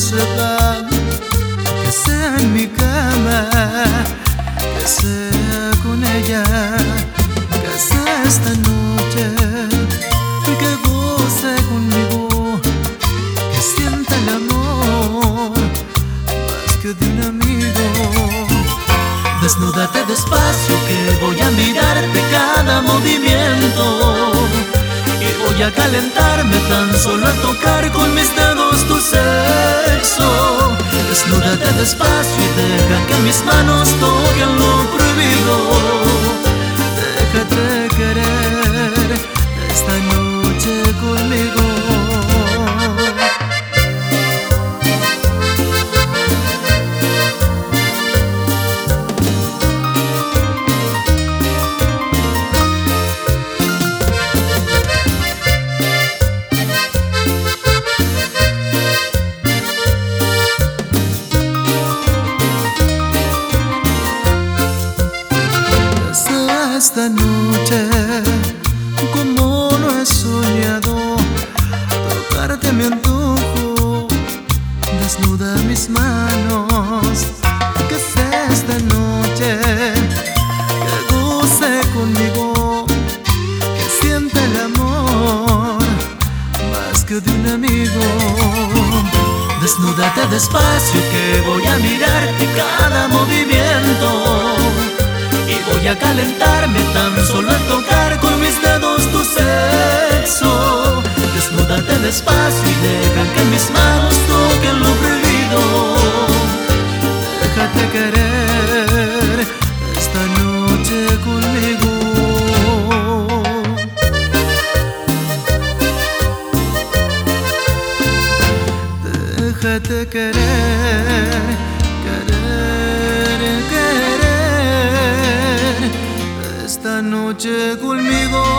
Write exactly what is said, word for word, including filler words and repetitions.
sepa, que sea en mi cama, que sea con ella, que sea esta noche, que goce conmigo, que sienta el amor más que de un amigo. Desnúdate despacio que voy a mirarte cada movimiento y voy a calentarme tan solo al tocar con mis dedos tu sexo. Desnúdate despacio y deja que mis manos toquen lo prohibido. Déjate querer esta noche conmigo. Esta noche, como lo he soñado, tocarte mi antojo, desnuda mis manos. Que sea esta noche, que goce conmigo, que sienta el amor más que de un amigo. Desnúdate despacio que voy a mirarte cada movimiento y voy a calentarme tan solo al tocar con mis dedos tu sexo. Desnúdate despacio y deja que mis manos toquen lo prohibido. Déjate querer esta noche conmigo. Déjate querer, querer, querer esta noche conmigo.